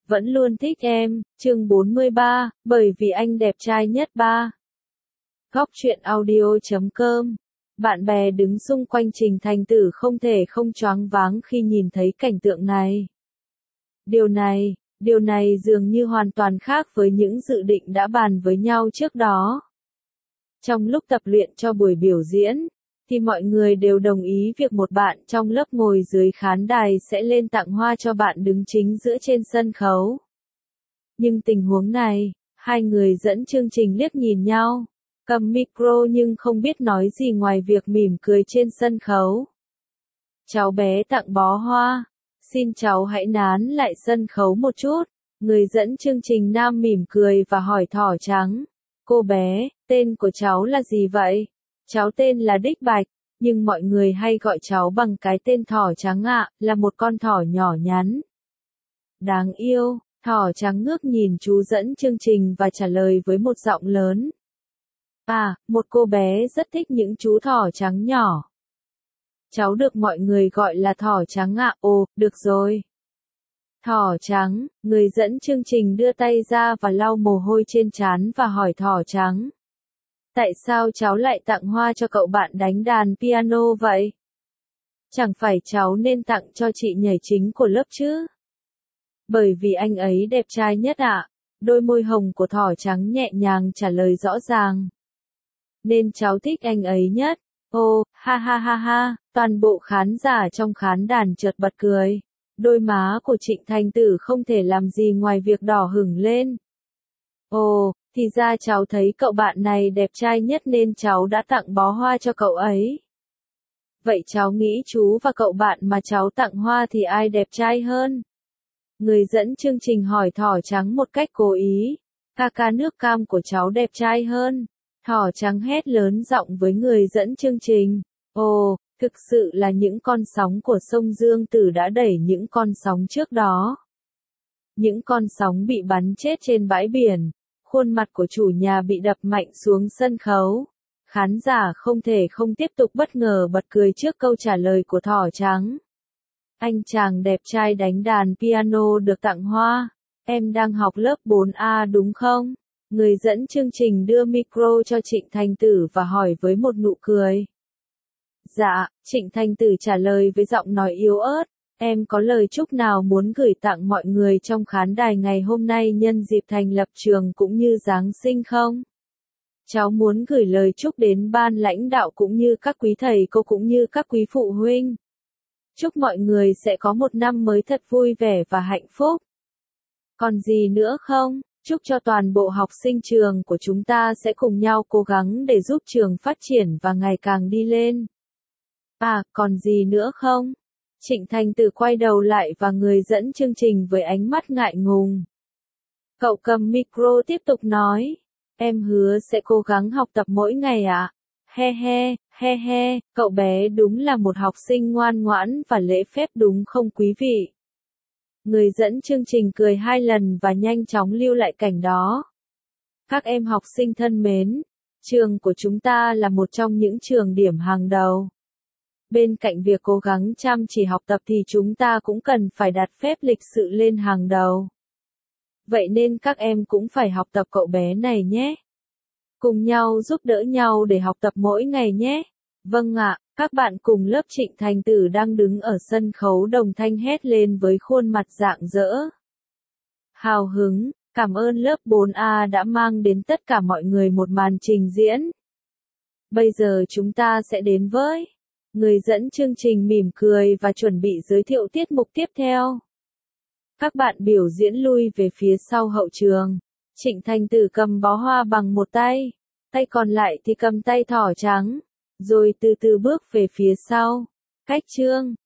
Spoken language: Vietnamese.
vẫn luôn thích em, chương 43, bởi vì anh đẹp trai nhất ba. Góc truyện audio.com. Bạn bè đứng xung quanh Trình Thành Tử không thể không choáng váng khi nhìn thấy cảnh tượng này. Điều này dường như hoàn toàn khác với những dự định đã bàn với nhau trước đó. Trong lúc tập luyện cho buổi biểu diễn, thì mọi người đều đồng ý việc một bạn trong lớp ngồi dưới khán đài sẽ lên tặng hoa cho bạn đứng chính giữa trên sân khấu. Nhưng tình huống này, hai người dẫn chương trình liếc nhìn nhau, cầm micro nhưng không biết nói gì ngoài việc mỉm cười trên sân khấu. Cháu bé tặng bó hoa, xin cháu hãy nán lại sân khấu một chút. Người dẫn chương trình nam mỉm cười và hỏi thỏ trắng, cô bé, tên của cháu là gì vậy? Cháu tên là Đích Bạch, nhưng mọi người hay gọi cháu bằng cái tên thỏ trắng ạ, là một con thỏ nhỏ nhắn. Đáng yêu, thỏ trắng ngước nhìn chú dẫn chương trình và trả lời với một giọng lớn. Một cô bé rất thích những chú thỏ trắng nhỏ. Cháu được mọi người gọi là thỏ trắng ạ, được rồi. Thỏ trắng, người dẫn chương trình đưa tay ra và lau mồ hôi trên trán và hỏi thỏ trắng. Tại sao cháu lại tặng hoa cho cậu bạn đánh đàn piano vậy? Chẳng phải cháu nên tặng cho chị nhảy chính của lớp chứ? Bởi vì anh ấy đẹp trai nhất ạ. Đôi môi hồng của thỏ trắng nhẹ nhàng trả lời rõ ràng. Nên cháu thích anh ấy nhất. Ha ha ha ha, toàn bộ khán giả trong khán đàn chợt bật cười. Đôi má của Trịnh Thành Tử không thể làm gì ngoài việc đỏ hửng lên. Thì ra cháu thấy cậu bạn này đẹp trai nhất nên cháu đã tặng bó hoa cho cậu ấy. Vậy cháu nghĩ chú và cậu bạn mà cháu tặng hoa thì ai đẹp trai hơn? Người dẫn chương trình hỏi thỏ trắng một cách cố ý. Ca nước cam của cháu đẹp trai hơn. Thỏ trắng hét lớn giọng với người dẫn chương trình. Thực sự là những con sóng của sông Dương Tử đã đẩy những con sóng trước đó. Những con sóng bị bắn chết trên bãi biển. Khuôn mặt của chủ nhà bị đập mạnh xuống sân khấu. Khán giả không thể không tiếp tục bất ngờ bật cười trước câu trả lời của thỏ trắng. Anh chàng đẹp trai đánh đàn piano được tặng hoa. Em đang học lớp 4A đúng không? Người dẫn chương trình đưa micro cho Trịnh Thành Tử và hỏi với một nụ cười. Dạ, Trịnh Thành Tử trả lời với giọng nói yếu ớt. Em có lời chúc nào muốn gửi tặng mọi người trong khán đài ngày hôm nay nhân dịp thành lập trường cũng như Giáng sinh không? Cháu muốn gửi lời chúc đến ban lãnh đạo cũng như các quý thầy cô cũng như các quý phụ huynh. Chúc mọi người sẽ có một năm mới thật vui vẻ và hạnh phúc. Còn gì nữa không? Chúc cho toàn bộ học sinh trường của chúng ta sẽ cùng nhau cố gắng để giúp trường phát triển và ngày càng đi lên. Còn gì nữa không? Trịnh Thành Tử quay đầu lại và người dẫn chương trình với ánh mắt ngại ngùng. Cậu cầm micro tiếp tục nói. Em hứa sẽ cố gắng học tập mỗi ngày ạ. He, cậu bé đúng là một học sinh ngoan ngoãn và lễ phép đúng không quý vị? Người dẫn chương trình cười 2 lần và nhanh chóng lưu lại cảnh đó. Các em học sinh thân mến, trường của chúng ta là một trong những trường điểm hàng đầu. Bên cạnh việc cố gắng chăm chỉ học tập thì chúng ta cũng cần phải đặt phép lịch sự lên hàng đầu. Vậy nên các em cũng phải học tập cậu bé này nhé. Cùng nhau giúp đỡ nhau để học tập mỗi ngày nhé. Vâng ạ, các bạn cùng lớp Trịnh Thành Tử đang đứng ở sân khấu đồng thanh hét lên với khuôn mặt rạng rỡ. Hào hứng, cảm ơn lớp 4A đã mang đến tất cả mọi người một màn trình diễn. Bây giờ chúng ta sẽ đến với. Người dẫn chương trình mỉm cười và chuẩn bị giới thiệu tiết mục tiếp theo. Các bạn biểu diễn lui về phía sau hậu trường. Trịnh Thành Tử cầm bó hoa bằng một tay. Tay còn lại thì cầm tay thỏ trắng. Rồi từ từ bước về phía sau. Cách chương.